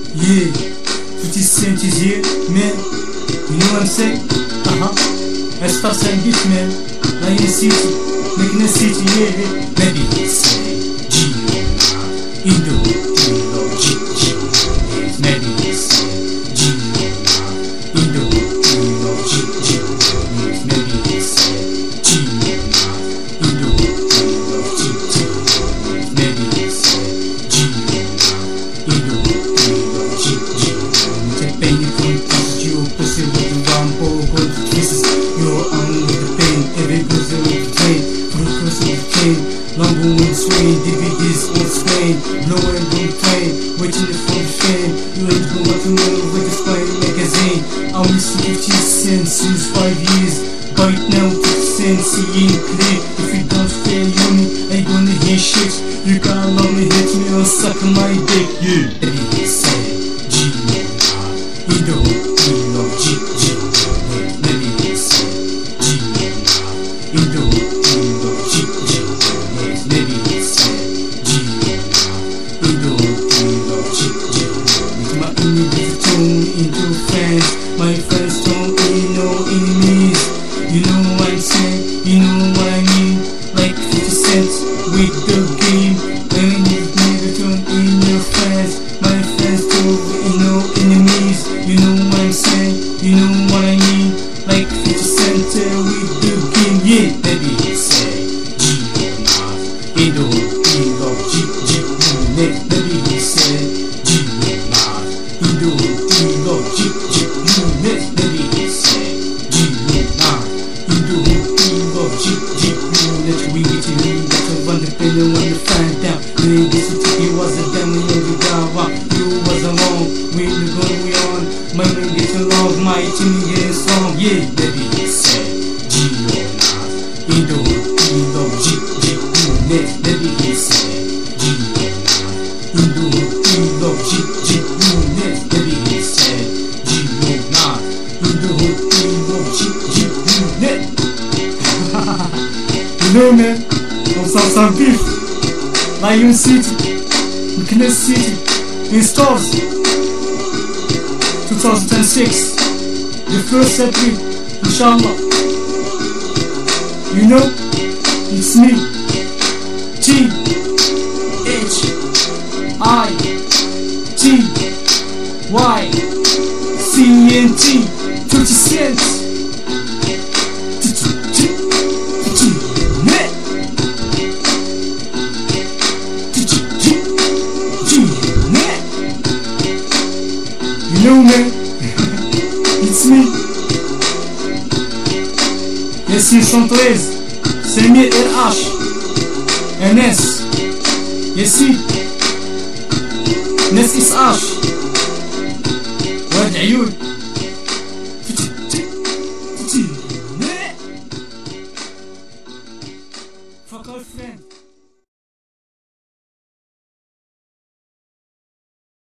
Yeah, 50 Cent is here, man. You know what I'm saying? I start saying this, man. Lion City, making a city, yeah. Maybe it's G, Indo, G, maybe it's G, Indo, G, maybe it's G, Indo, G, maybe it's G, Indo. Number one swing, DVDs on screen, blowing on train, waiting for the fame. You ain't gonna want to know with the Spy magazine. I'm listening 50 Cent since 5 years. Right now, 50 Cent seeing clear. If you don't feel uni, ain't gonna hear shit. You gotta love me, hit me or suck my dick, yeah. Baby, say G, Indo, G, baby, say G, Indo, G. Into friends, my friends don't really know enemies. You know what I'm saying, you know what I mean. Like 50 Cent with the game. When you never turn in your friends, my friends don't really know enemies. You know what I'm saying, you know what I mean. Like 50 Cent with the game, yeah. Baby say G, Indo, G, baby say G, Indo, G, baby say G, Indo, G, let's we get to you, that's a wonder feeling when you find out. You this you was a demo, you got walk, you was alone, we the good we on, my man gets along, my team gets strong, yeah, baby say G, Indo, G, baby say G, Indo, G, baby say G, You know, man, on some beef. Lion City, Knesset City, in stores. 2006, the first April, inshallah. You know, it's me, T H I T Y C N T 50 Cent. You know, man, it's me. Yassine 113, Samir RH, NS, Yassine, ناس إسعاش واد عيون Fuck our friend.